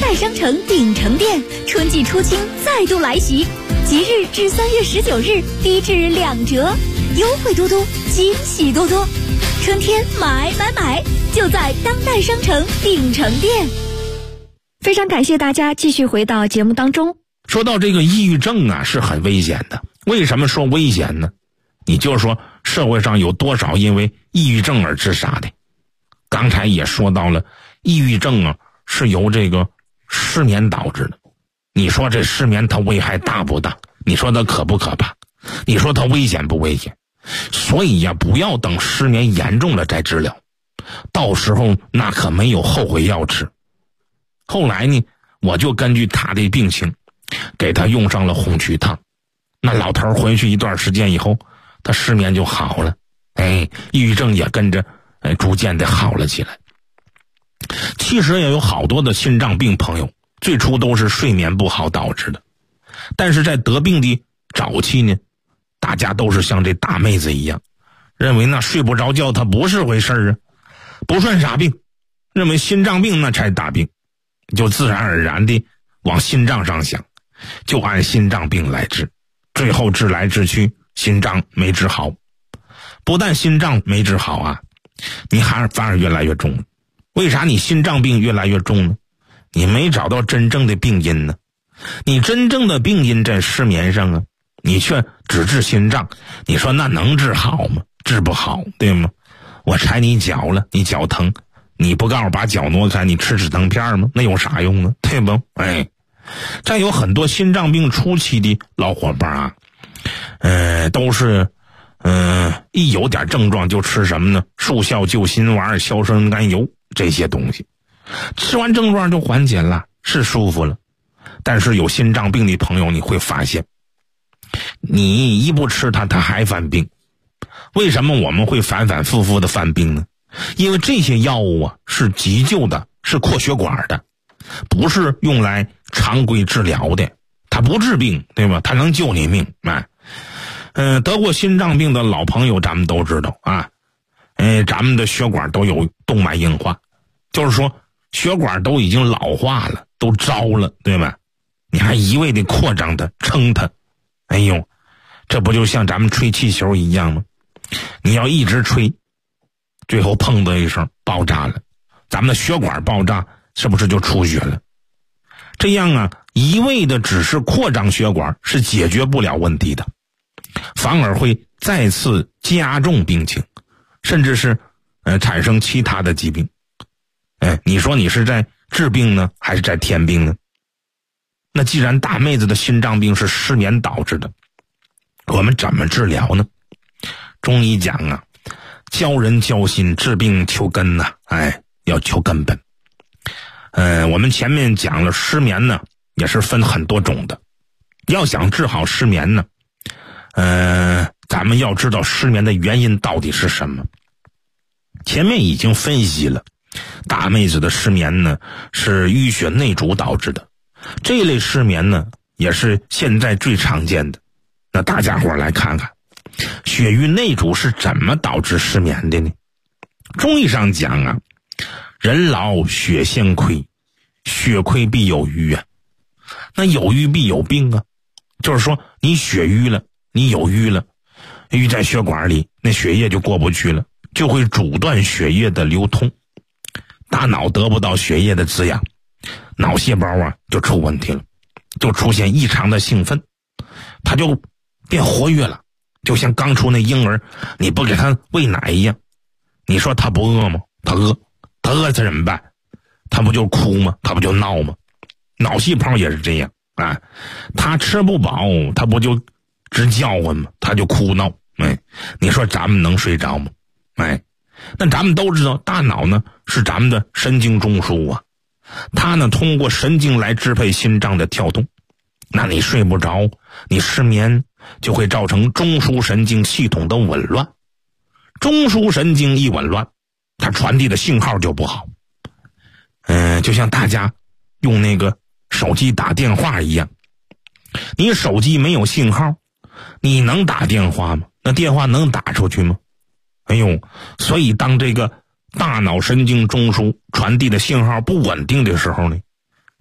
代商城鼎城店，春季出清再度来袭，即日至3月19日，低至2折，优惠多多，惊喜多多。春天买，就在当代商城鼎城店。 非常感谢大家继续回到节目当中。 说到这个抑郁症啊，是很危险的。为什么说危险呢？你就说社会上有多少因为抑郁症而自杀的？刚才也说到了，抑郁症啊是由这个失眠导致的。你说这失眠它危害大不大？你说它可不可怕？你说它危险不危险？所以呀，不要等失眠严重了再治疗，到时候那可没有后悔药吃。后来呢，我就根据他的病情给他用上了红曲汤。那老头回去一段时间以后，他失眠就好了，抑郁症也跟着逐渐的好了起来。其实也有好多的心脏病朋友最初都是睡眠不好导致的，但是在得病的早期呢，大家都是像这大妹子一样，认为那睡不着觉它不是回事啊，不算啥病，认为心脏病那才大病，就自然而然的往心脏上想，就按心脏病来治，最后治来治去心脏没治好。不但心脏没治好啊，你还反而越来越重。为啥你心脏病越来越重呢？你没找到真正的病因呢。你真正的病因在失眠上啊，你却只治心脏，你说那能治好吗？治不好，对吗？我踩你脚了，你脚疼，你不告诉把脚挪开，你吃止疼片吗？那有啥用呢？对不？再有很多心脏病初期的老伙伴啊，都是一有点症状就吃什么呢？速效救心丸、硝酸甘油这些东西，吃完症状就缓解了，是舒服了。但是有心脏病的朋友，你会发现你一不吃它还犯病。为什么我们会反反复复的犯病呢？因为这些药物啊是急救的，是扩血管的，不是用来常规治疗的，它不治病，对吧？它能救你命。得过心脏病的老朋友咱们都知道啊，咱们的血管都有动脉硬化，就是说血管都已经老化了，都糟了，对吧？你还一味的扩张它，撑它，这不就像咱们吹气球一样吗？你要一直吹，最后砰的一声爆炸了，咱们的血管爆炸，是不是就出血了？这样啊，一味的只是扩张血管是解决不了问题的，反而会再次加重病情，甚至是产生其他的疾病。你说你是在治病呢，还是在添病呢？那既然大妹子的心脏病是失眠导致的，我们怎么治疗呢？中医讲啊，教人教心，治病求根呐，要求根本。我们前面讲了失眠呢，也是分很多种的。要想治好失眠呢，咱们要知道失眠的原因到底是什么。前面已经分析了，大妹子的失眠呢是淤血内阻导致的，这一类失眠呢也是现在最常见的。那大家伙来看看，血瘀内阻是怎么导致失眠的呢？中医上讲啊，人老血先亏，血亏必有瘀啊。那有瘀必有病啊，就是说你血瘀了，你有瘀了，瘀在血管里，那血液就过不去了，就会阻断血液的流通，大脑得不到血液的滋养，脑细胞啊就出问题了，就出现异常的兴奋，它就变活跃了，就像刚出那婴儿，你不给他喂奶一样。你说他不饿吗？他饿，他饿他怎么办？他不就哭吗？他不就闹吗？脑细胞也是这样啊，他吃不饱，他不就直叫唤吗？他就哭闹。你说咱们能睡着吗？那咱们都知道，大脑呢是咱们的神经中枢啊，它呢通过神经来支配心脏的跳动。那你睡不着，你失眠，就会造成中枢神经系统的紊乱。中枢神经一紊乱，它传递的信号就不好。就像大家用那个手机打电话一样，你手机没有信号，你能打电话吗？那电话能打出去吗？所以当这个大脑神经中枢传递的信号不稳定的时候呢，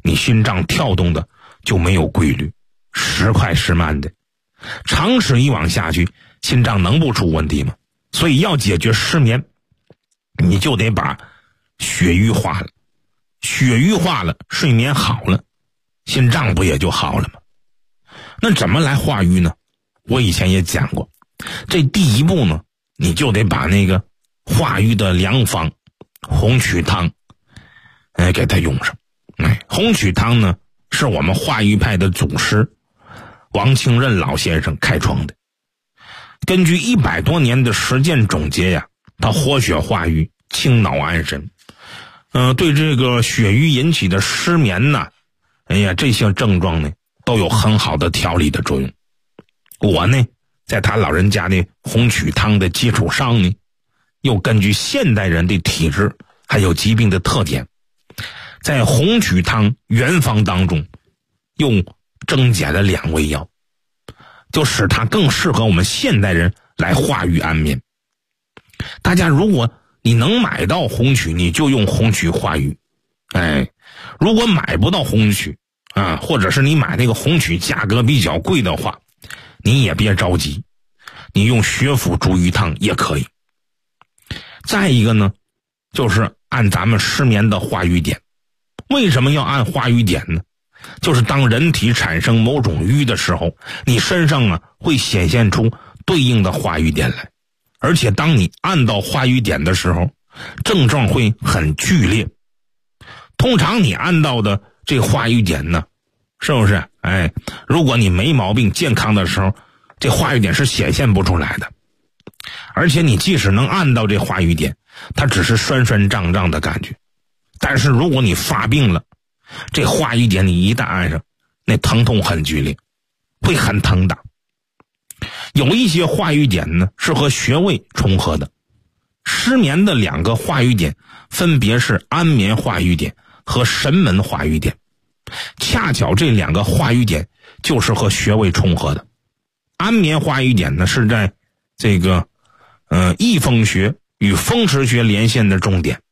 你心脏跳动的就没有规律，时快时慢的，长此以往下去，心脏能不出问题吗？所以要解决失眠，你就得把血瘀化了，血瘀化了，睡眠好了，心脏不也就好了吗？那怎么来化瘀呢？我以前也讲过，这第一步呢，你就得把那个化瘀的良方红曲汤给它用上。红曲汤呢是我们化瘀派的祖师王清任老先生开创的，根据100多年的实践总结呀，它活血化瘀，清脑安神，对这个血瘀引起的失眠呢，这些症状呢都有很好的调理的作用。我呢在他老人家的红曲汤的基础上呢，又根据现代人的体质还有疾病的特点，在红曲汤原方当中又增减了2味药，就使它更适合我们现代人来化瘀安眠。大家如果你能买到红曲，你就用红曲化瘀。如果买不到红曲或者是你买那个红曲价格比较贵的话，你也别着急，你用血府逐瘀汤也可以。再一个呢，就是按咱们失眠的化瘀点。为什么要按化瘀点呢？就是当人体产生某种瘀的时候，你身上会显现出对应的化瘀点来，而且当你按到化瘀点的时候，症状会很剧烈。通常你按到的这化瘀点呢，是不是如果你没毛病健康的时候，这化瘀点是显现不出来的。而且你即使能按到这化瘀点，它只是酸酸胀胀的感觉，但是如果你发病了，这化瘀点你一旦按上，那疼痛很剧烈，会很疼的。有一些化瘀点呢是和穴位重合的，失眠的2个化瘀点分别是安眠化瘀点和神门化瘀点，恰巧这2个化瘀点就是和穴位重合的。安眠化瘀点呢是在这个翳风穴与风池穴连线的重点，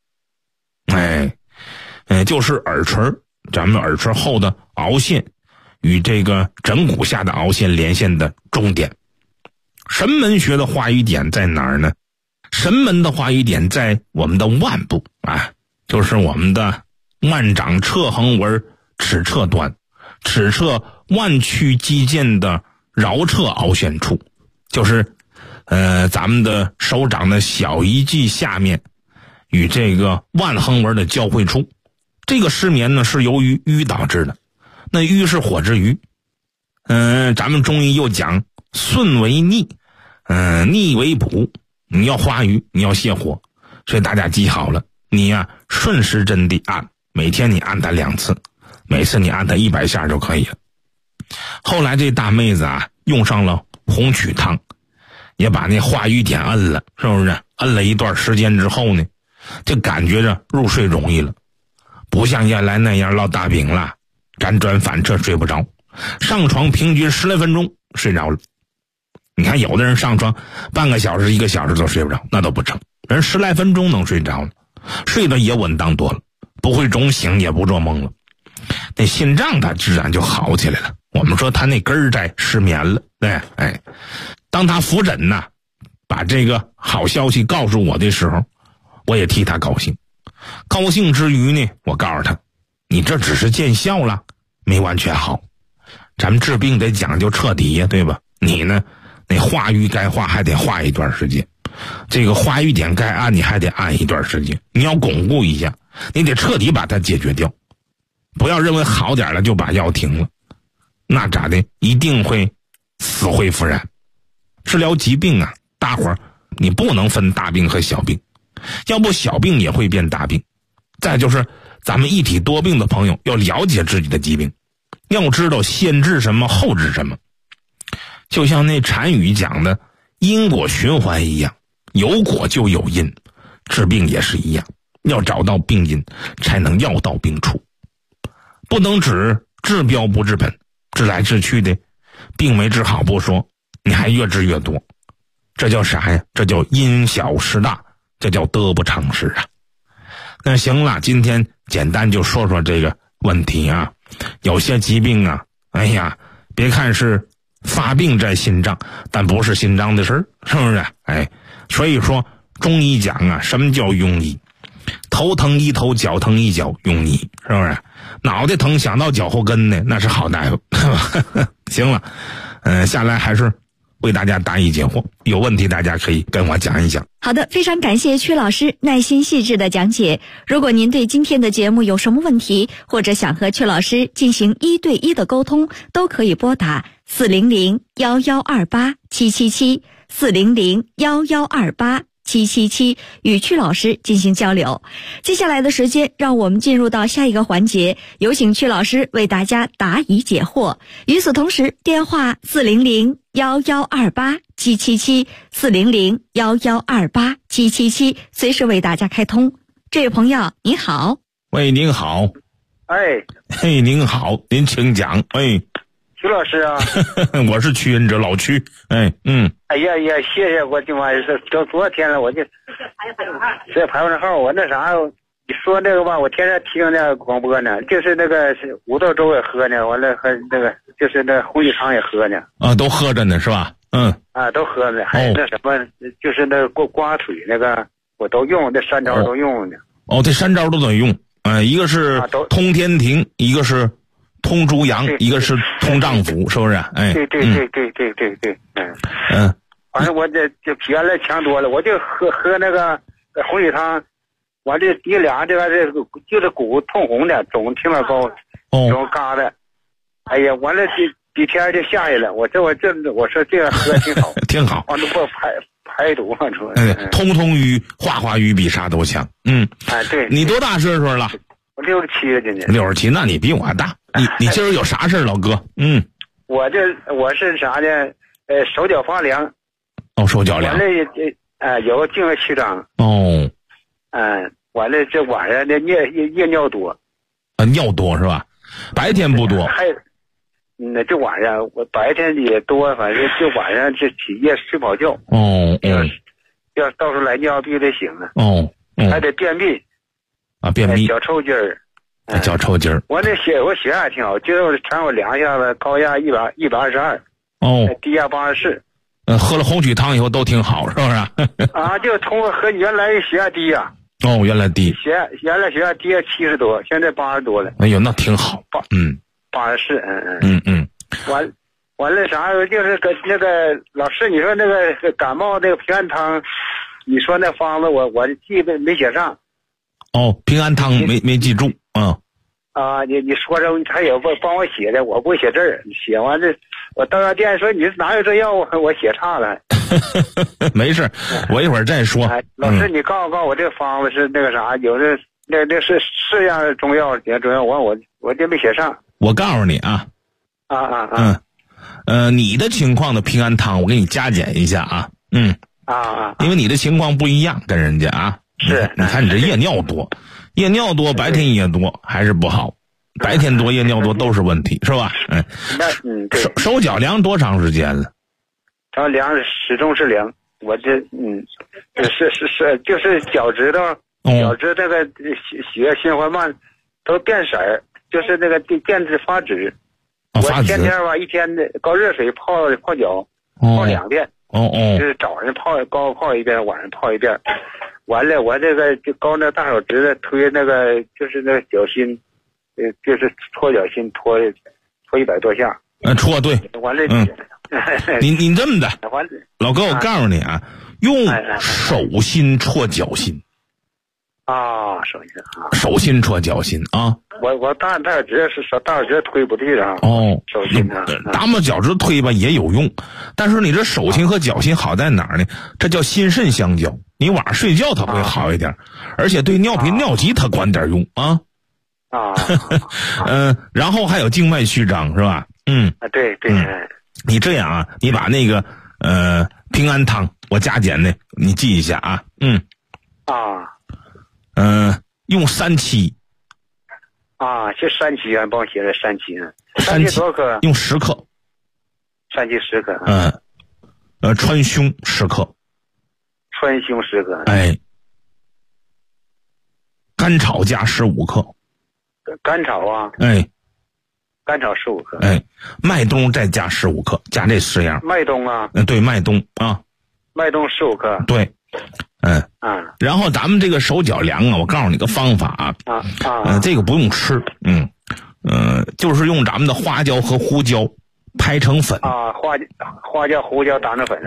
就是耳垂，咱们耳垂后的凹陷与这个枕骨下的凹陷连线的重点。神门穴的化瘀点在哪儿呢？神门的化瘀点在我们的腕部就是我们的腕掌侧横纹尺侧端，尺侧腕曲肌腱的桡侧凹陷处，就是咱们的手掌的小夷际下面与这个腕横纹的交汇处。这个失眠呢是由于瘀导致的，那瘀是火之瘀，咱们中医又讲顺为逆，逆为补，你要化瘀，你要泻火，所以大家记好了，你顺时针地按，每天你按它2次，每次你按它100下就可以了。后来这大妹子用上了红曲汤，也把那化瘀点摁了，是不是？摁了一段时间之后呢，就感觉着入睡容易了，不像原来那样落大饼了，辗转反侧睡不着，上床平均10来分钟睡着了。你看有的人上床半个小时1个小时都睡不着，那都不成，人10来分钟能睡着了，睡得也稳当多了，不会总醒也不做梦了，那心脏它自然就好起来了。我们说他那根儿在失眠了，当他扶诊把这个好消息告诉我的时候，我也替他高兴。高兴之余呢，我告诉他，你这只是见效了，没完全好，咱们治病得讲究彻底呀，对吧？你呢，那化瘀该化还得化一段时间，这个化瘀点该按你还得按一段时间，你要巩固一下，你得彻底把它解决掉，不要认为好点了就把药停了，那咋的，一定会死灰复燃。治疗疾病大伙儿你不能分大病和小病，要不小病也会变大病。再就是咱们一体多病的朋友要了解自己的疾病，要知道先治什么后治什么。就像那禅语讲的因果循环一样，有果就有因，治病也是一样，要找到病因才能药到病除，不能只治标不治本，治来治去的病没治好不说，你还越治越多，这叫啥呀？这叫因小失大，这叫得不偿失啊。那行了，今天简单就说说这个问题啊。有些疾病啊，哎呀，别看是发病在心脏，但不是心脏的事儿，是不是？哎，所以说中医讲啊，什么叫庸医？头疼一头，脚疼一脚，庸医，是不是？脑袋疼想到脚后跟呢，那是好大夫。行了，下来还是为大家答疑解惑，有问题大家可以跟我讲一讲。 好的，非常感谢曲老师耐心细致的讲解。如果您对今天的节目有什么问题，或者想和曲老师进行1对1的沟通，都可以拨打400-1128-777，400-1128-777，与曲老师进行交流。接下来的时间，让我们进入到下一个环节，有请曲老师为大家答疑解惑。与此同时，电话400-1128-777，400-1128-777，随时为大家开通。这位朋友您好。 喂，您好。 哎， 嘿，您好，您请讲。哎， 曲老师啊。 我是曲忍者老曲。哎呀，谢谢，我今晚是昨天了，我就这排完号，我那啥，你说那个吧，我天天听那个广播呢，就是那个五豆粥也喝呢，完了和那个就是那红米汤也喝呢。 啊，都喝着呢是吧？ 都喝呢，还有那什么，就是那刮腿那个我都用，这3招都用呢。 这3招都得用。一个是通天庭，一个是通猪阳，一个是通脏腑，是不是？哎， 对，反正我这就比原来强多了，我就喝那个红米汤，我这一俩这就是骨通红的，总挺老高，总嘎的，哎呀，完了几天就下去了。我说这样喝挺好， 挺好， 完了给我排毒啊，说， 通通瘀，化瘀比啥都强。 对。 你多大岁数了？ 我67了，今年。 67，那你比我大。你今儿有啥事儿，老哥？ 我是啥呢？手脚发凉。 手脚凉。 完了有个静脉曲张。完了这晚上的夜尿多。 尿多是吧？白天不多。 这晚上我白天也多，反正就晚上这起夜睡不好觉。要到时候来尿必须得醒啊。还得便秘。 便秘。 脚抽筋儿。 脚抽筋儿。 我血压挺好，今儿我查我量一下子，高压122。低压84。 喝了红曲汤以后都挺好，是不是？ 就通过喝原来血压低呀。 原来低。 原来血压低70多，现在80多了。 哎呦，那挺好。 84。完了啥？就是那个老师，你说那个感冒那个平安汤，你说那方子我记得没写上。 平安汤没记住。 你说着他也帮我写的，我不会写字儿，写完这我到药店说你哪有这药，我写差了。 没事，我一会儿再说。 老师，你告诉我这个方子是那个啥，有的那是样中药，我这没写上。 我告诉你啊。你的情况的平安汤，我给你加减一下啊。因为你的情况不一样，跟人家啊。 是。 你看你这夜尿多。夜尿多，白天也多，还是不好。白天多，夜尿多都是问题，是吧？ 对。 手脚凉多长时间了？ 凉始终是凉，我这就是脚趾头，脚趾这个血循环慢，都变色儿，就是那个变质发紫。我天天吧，一天的高热水泡脚，泡2遍。就是早上泡一遍，晚上泡一遍。完了，我这个就高那大手指头推那个，就是那个脚心，就是搓脚心，搓100多下。 搓对。 完了， 你这么的，老哥，我告诉你啊，用手心搓脚心。手心搓脚心啊。 我大手指推不对了。手心啊。 大拇脚趾推吧也有用，但是你这手心和脚心好在哪儿呢？这叫心肾相交。你晚上睡觉它会好一点，而且对尿频尿急它管点用啊。然后还有静脉曲张是吧？ 对。 你这样啊，你把那个平安汤我加减的你记一下啊。用37。 就37，帮我写的37。37多克？ 用10克。 37 10克。 川芎10克。 川芎10克。 甘草加15克。 甘草啊，甘草15克， 麦冬再加15克，加这10样。 麦冬啊， 对，麦冬啊， 麦冬15克， 对，然后咱们这个手脚凉啊，我告诉你个方法这个不用吃，就是用咱们的花椒和胡椒拍成粉花椒胡椒打成粉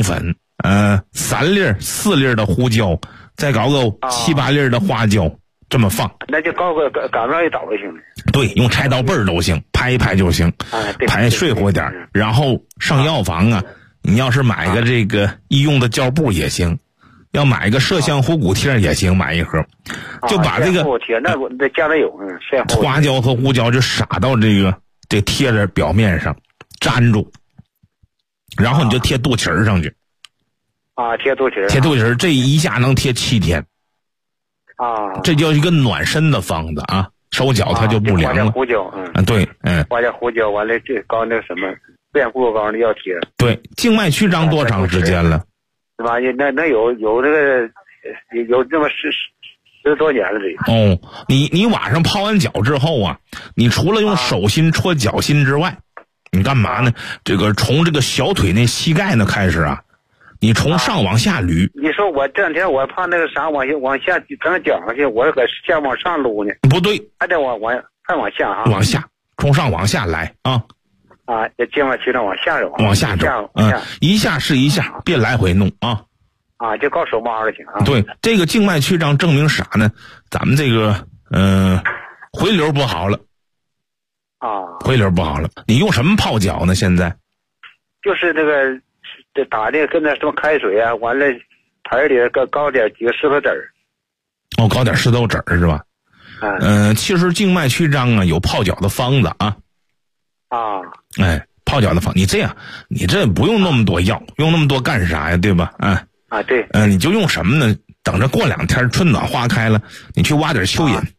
，3粒4粒的胡椒，再搞个7、8粒的花椒，这么放。 那就搞个擀面一捣就行了。 对，用柴刀背儿都行，拍一拍就行，拍水乎点，然后上药房啊，你要是买个这个医用的胶布也行，要买个麝香虎骨贴也行，买一盒，就把这个那我这家里有花椒和胡椒就撒到这贴的表面上，粘住，然后你就贴肚脐上去。 贴肚脐， 贴肚脐，这一下能贴7天。这叫一个暖身的方子啊，手脚它就不凉了。 花椒胡椒， 对， 花椒胡椒，完了这搞那什么变故高的要贴。 对，静脉曲张多长时间了？ 是吧？那有这个有这么10多年了这。 你晚上泡完脚之后啊，你除了用手心戳脚心之外，你干嘛呢？这个从这个小腿那膝盖呢开始啊，你从上往下捋。 你说我这两天我怕那个啥往下整脚上去，我搁下往上撸呢。 不对， 还得还往下啊。 往下，从上往下来啊。 这静脉曲张往下走。 往下走，一下是一下，别来回弄啊。 就靠手摸就行啊。 对，这个静脉曲张证明啥呢？咱们这个回流不好了。回流不好了。你用什么泡脚呢？现在？就是这个。这打的跟那什么开水啊，完了盆里搞点几个石头籽儿。 搞点石头籽儿是吧？其实静脉曲张啊有泡脚的方子啊。泡脚的方，你这样，你这不用那么多药，用那么多干啥呀？对吧？ 对。 你就用什么呢？等着过2天春暖花开了，你去挖点蚯蚓。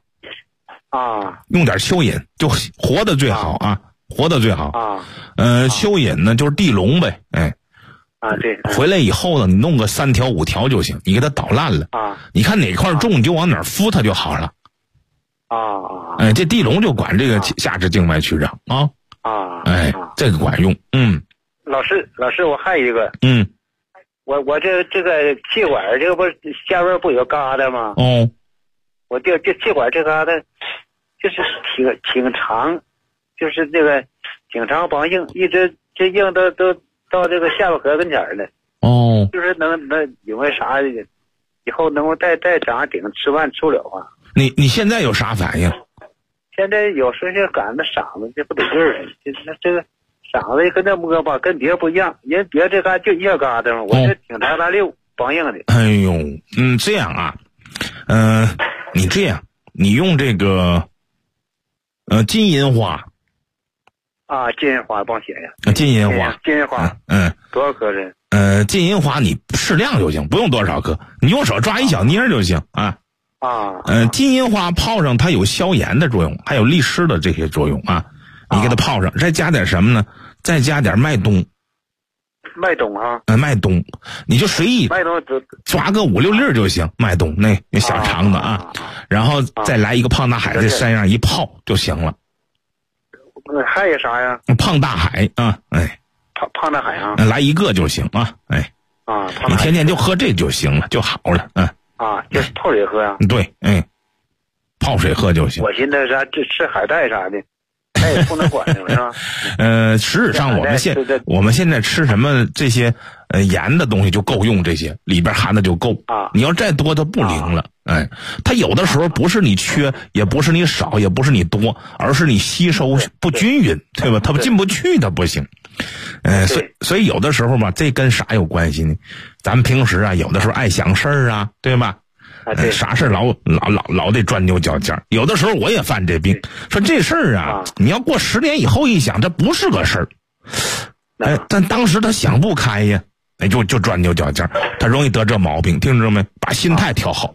用点蚯蚓，就活的最好啊。活的最好蚯蚓呢就是地龙呗， 对。 回来以后呢，你弄个3条5条就行，你给它捣烂了你看哪块重你就往哪儿敷它就好了这地龙就管这个下肢静脉曲张这个管用。 老师我还有一个我这个气管这个不下边不有疙瘩吗？我这气管这疙瘩就是挺长。就是这个挺长绑硬，一直这硬都到这个下巴颏跟前了。就是能因为啥以后能够再长顶吃饭吃不了啊。 你现在有啥反应？ 现在有时候就感觉嗓子这不得劲儿，这个嗓子跟那摸吧跟别人不一样，人别这嘎就一小疙瘩嘛，我这挺长大溜绑硬的。 这样啊，你这样，你用这个金银花。 金银花帮写呀。 金银花， 多少克是？ 金银花你适量就行，不用多少克，你用手抓一小捏就行金银花泡上它有消炎的作用，还有利湿的这些作用你给它泡上，再加点什么呢？再加点麦冬。 麦冬麦冬，你就随意抓个5、6粒就行，麦冬那小长的然后再来一个胖大海，这3样一泡就行了。 还有啥呀？ 胖大海胖大海来一个就行你天天就喝这就行了，就好了就是泡水喝呀。 对，泡水喝就行。 我寻思啥吃海带啥的，那也不能管是吧？ 实质上我们现在吃什么这些盐的东西就够用，这些里边含的就够你要再多它不灵了。它有的时候不是你缺，也不是你少，也不是你多，而是你吸收不均匀，对吧？它进不去它不行。所以有的时候吧，这跟啥有关系呢？咱们平时有的时候爱想事儿对吧？啥事老得钻牛角尖。有的时候我也犯这病，说这事儿你要过10年以后一想，这不是个事儿。但当时他想不开呀，就钻牛角尖，他容易得这毛病，听着没？把心态调好。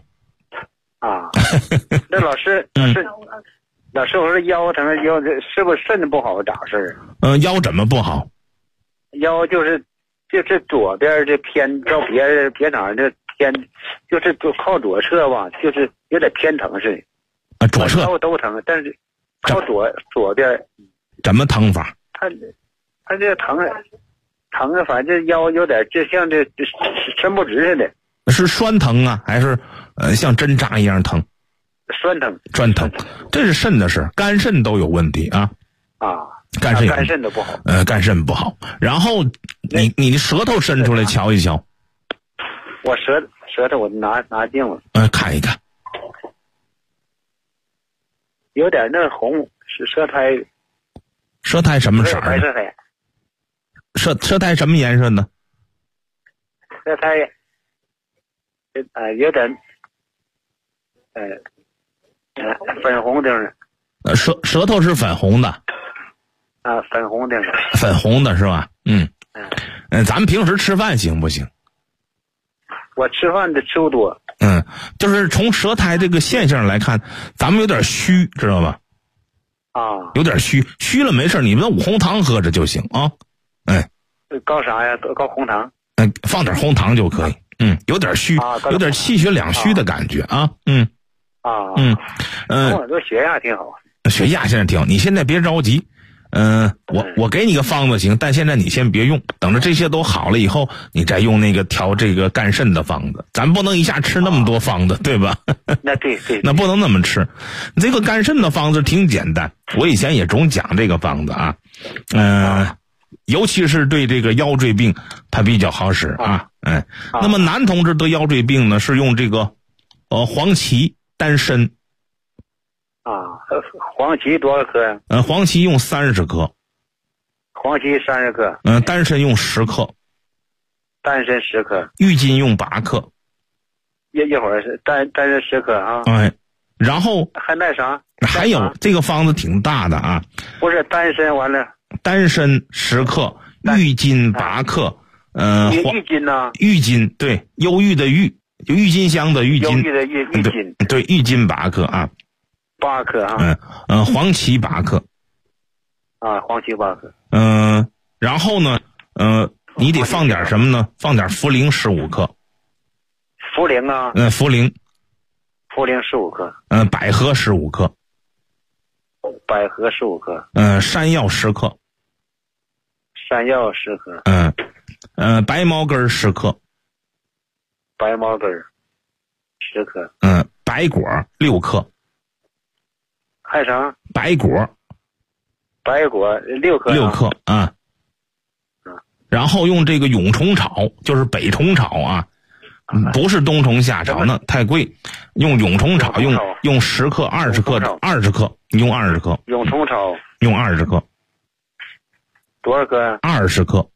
那老师，我说腰疼，腰是不是肾不好咋回事？ 腰怎么不好？ 腰就是左边这偏到别哪这偏，就是靠左侧吧，就是有点偏疼似的。 啊，左侧都疼，但是靠左边怎么疼法？ 他这疼啊，反正腰有点就像这伸不直似的。 是酸疼啊，还是像针扎一样疼？ 酸疼， 这是肾的事，肝肾都有问题啊。肝肾都不好。 肝肾不好。然后你的舌头伸出来瞧一瞧。 我舌头我拿镜子。 看一看。 有点那红，是舌苔。 舌苔什么色儿？ 白舌苔。 舌苔什么颜色呢？ 舌苔，有点，粉红的。 舌头是粉红的。 粉红的。 粉红的是吧？咱们平时吃饭行不行？ 我吃饭的吃不多。 就是从舌苔这个现象来看，咱们有点虚，知道吧？有点虚了没事，你们五红糖喝着就行啊。 高啥呀？高红糖。 放点红糖就可以。有点虚，有点气血两虚的感觉啊。 我这血压挺好。 血压现在挺好，你现在别着急。我给你个方子行，但现在你先别用，等着这些都好了以后，你再用那个调这个肝肾的方子。咱不能一下吃那么多方子，对吧？ 那对， 那不能那么吃。这个肝肾的方子挺简单，我以前也总讲这个方子啊。尤其是对这个腰椎病，它比较好使啊。那么男同志得腰椎病呢，是用这个黄芪、丹参。 黄芪多少克呀？ 黄芪用30克。 黄芪30克。 丹参用10克。 丹参10克。 郁金用8克。 一会儿是丹参10克啊。 然后还那啥？ 还有这个方子挺大的啊。 不是丹参完了。 丹参10克，郁金8克。 郁金呢？ 郁金，对，忧郁的郁，就郁金香的郁金。 忧郁的郁金。 对，郁金8克啊。 8克啊。 黄芪8克。 黄芪8克。 然后呢，你得放点什么呢？放点茯苓15克。 茯苓啊。 茯苓 15克。 百合15克。 百合15克。 山药10克。 山药10克。 白茅根10克。 白茅根10克。 白果6克。 还啥？ 白果 6克。 6克啊。然后用这个蛹虫草，就是北虫草啊，不是冬虫夏草，那太贵。用蛹虫草，用10克、20克，20克，你用20克。 蛹虫草用20克。 多少克呀 ？20克。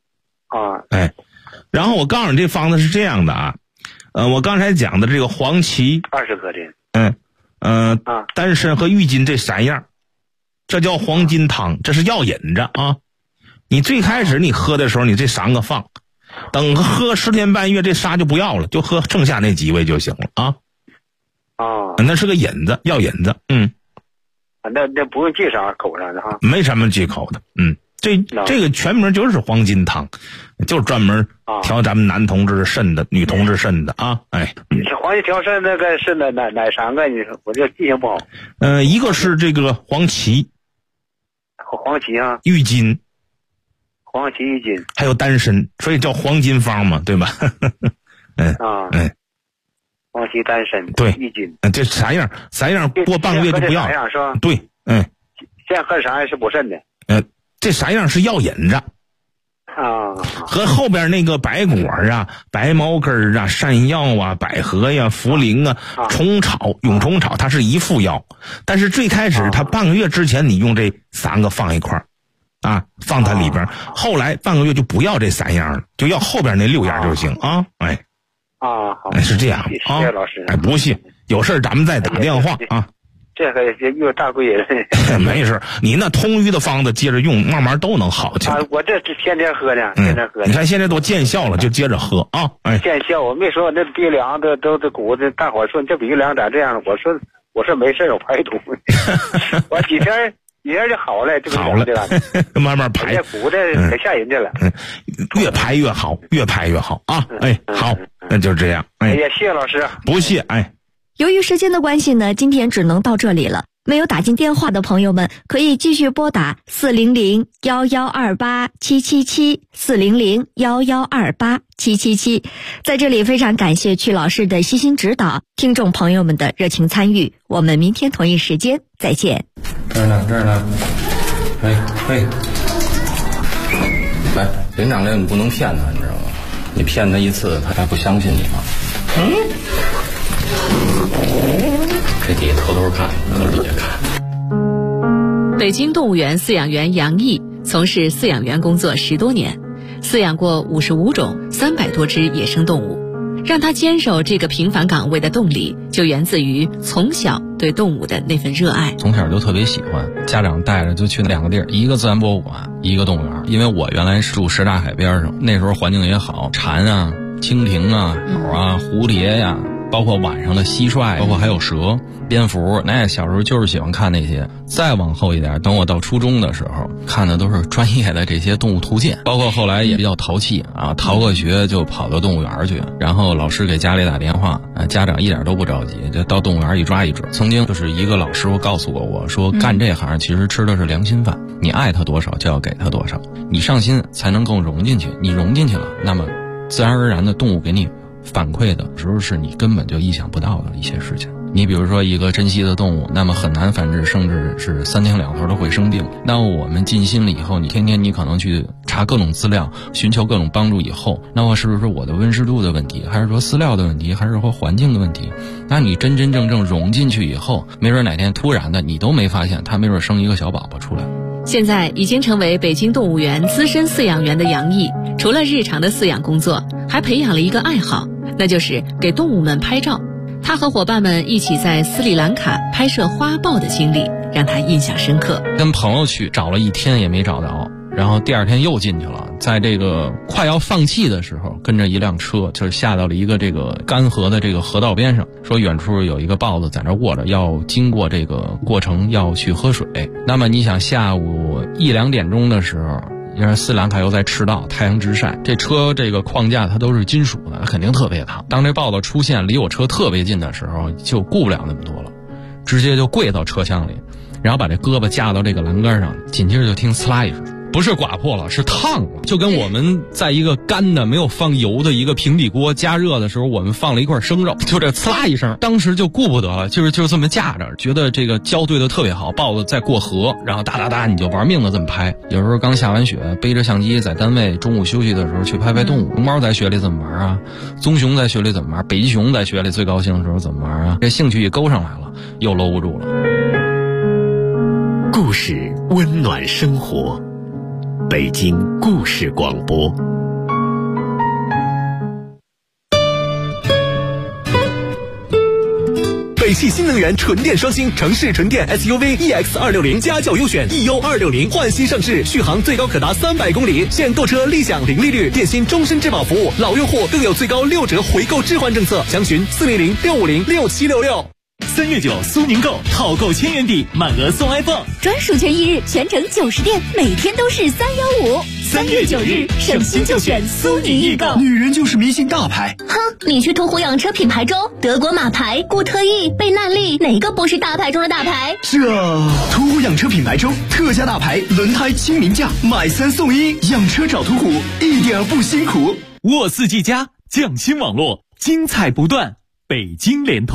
然后我告诉你，这方子是这样的啊。我刚才讲的这个黄芪 20克的。 丹参和郁金这3样，这叫黄金汤，这是药引子啊。你最开始你喝的时候，你这3个放，等喝10天半月，这仨就不要了，就喝剩下那几味就行了啊。那是个引子，药引子。 那不用记啥口上的哈。 没什么忌口的。这个全名就是黄金汤，就是专门调咱们男同志肾的、女同志肾的啊。 这黄芪调肾那个是哪3个？你说我这记性不好。 一个是这个黄芪啊， 郁金， 黄芪郁金， 还有丹参，所以叫黄金方嘛，对吧？ 黄芪、丹参， 对， 郁金， 这3样过半个月就不要。 是吧？ 对， 现喝啥是补肾的？ 这3样是药引子。和后边那个白果啊、白茅根啊、山药啊、百合呀、茯苓啊、虫草、蛹虫草，它是一副药。但是最开始它半个月之前，你用这3个放一块儿，放它里边。后来半个月就不要这3样了，就要后边那6样就行啊。 好， 是这样啊。 谢谢老师。 不谢，有事咱们再打电话啊。 这个又大贵人。 没事，你那通瘀的方子接着用，慢慢都能好去。 我这天天喝呢，天天喝。 你看现在都见效了，就接着喝啊。 见效，我没说那鼻梁都鼓的，大伙说你这鼻梁咋这样了？我说没事，我排毒。我几天就好了，就好了，慢慢排。 这鼓的可吓人家了。 越排越好，越排越好啊。好，那就这样。 谢谢老师。 不谢。 由于时间的关系呢，今天只能到这里了。没有打进电话的朋友们，可以继续拨打400-1128-777，400-1128-777。在这里非常感谢曲老师的悉心指导，听众朋友们的热情参与。我们明天同一时间再见。 这儿呢，哎，来，连长这你不能骗他，你知道吗？你骗他一次，他还不相信你吗？这底下偷偷看，可别看。 北京动物园饲养员杨毅从事饲养员工作10多年，饲养过55种300多只野生动物。让他坚守这个平凡岗位的动力，就源自于从小对动物的那份热爱。 从小就特别喜欢，家长带着就去2个地儿，一个自然博物馆，一个动物园。因为我原来是住什刹海边上，那时候环境也好，蝉啊、蜻蜓啊、鸟啊、蝴蝶呀，包括晚上的蟋蟀，包括还有蛇、蝙蝠，那小时候就是喜欢看那些。再往后一点，等我到初中的时候，看的都是专业的这些动物图鉴，包括后来也比较淘气啊，逃个学就跑到动物园去，然后老师给家里打电话，家长一点都不着急，就到动物园一抓一准。曾经就是一个老师傅告诉过我说，干这行其实吃的是良心饭，你爱他多少就要给他多少，你上心才能够融进去，你融进去了，那么自然而然的动物给你反馈的时候是你根本就意想不到的一些事情。你比如说一个珍稀的动物，那么很难繁殖，甚至是3天2头都会生病。那我们尽心了以后，你天天你可能去查各种资料，寻求各种帮助以后，那么是不是我的温湿度的问题，还是说饲料的问题，还是说环境的问题？那你真真正正融进去以后，没准哪天突然的你都没发现，它没准生一个小宝宝出来。 现在已经成为北京动物园资深饲养员的杨毅，除了日常的饲养工作，还培养了一个爱好，那就是给动物们拍照。他和伙伴们一起在斯里兰卡拍摄花豹的经历让他印象深刻。 跟朋友去找了1天也没找着，然后第2天又进去了，在这个快要放弃的时候，跟着一辆车就是下到了一个这个干涸的这个河道边上，说远处有一个豹子在那卧着，要经过这个过程要去喝水。那么你想下午1、2点钟的时候，因为斯里兰卡又在赤道，太阳直晒，这车这个框架它都是金属的，它肯定特别烫。当这豹子出现离我车特别近的时候，就顾不了那么多了，直接就跪到车厢里，然后把这胳膊架到这个栏杆上，紧接着就听呲啦一声，不是刮破了，是烫了，就跟我们在一个干的没有放油的一个平底锅加热的时候，我们放了一块生肉，就这呲啦一声，当时就顾不得了，就这么架着，觉得这个胶对的特别好，豹子在过河，然后哒哒哒你就玩命的这么拍。有时候刚下完雪，背着相机在单位中午休息的时候去拍拍动物，熊猫在雪里怎么玩啊，棕熊在雪里怎么玩，北极熊在雪里最高兴的时候怎么玩啊，这兴趣一勾上来了，又搂不住了。 故事温暖生活，北京故事广播。 北汽新能源纯电双星城市纯电 SUV EX260家轿优选 EU260换新上市，续航最高可达300公里，现购车立享零利率，电信终身质保服务，老用户更有最高6折回购置换政策，详询400-650-6766。3月9苏宁购套购1000元抵，满额送 iPhone， 专属权益日，全程90店，每天都是315。3月9日，省心就选苏宁易购。 女人就是迷信大牌。 哼，你去途虎养车品牌中，德国马牌、固特异、贝纳利，哪个不是大牌中的大牌？ 途虎养车品牌中，特价大牌轮胎亲民价，买3送1，养车找途虎一点不辛苦。 沃4G+降薪网络，精彩不断，北京联通。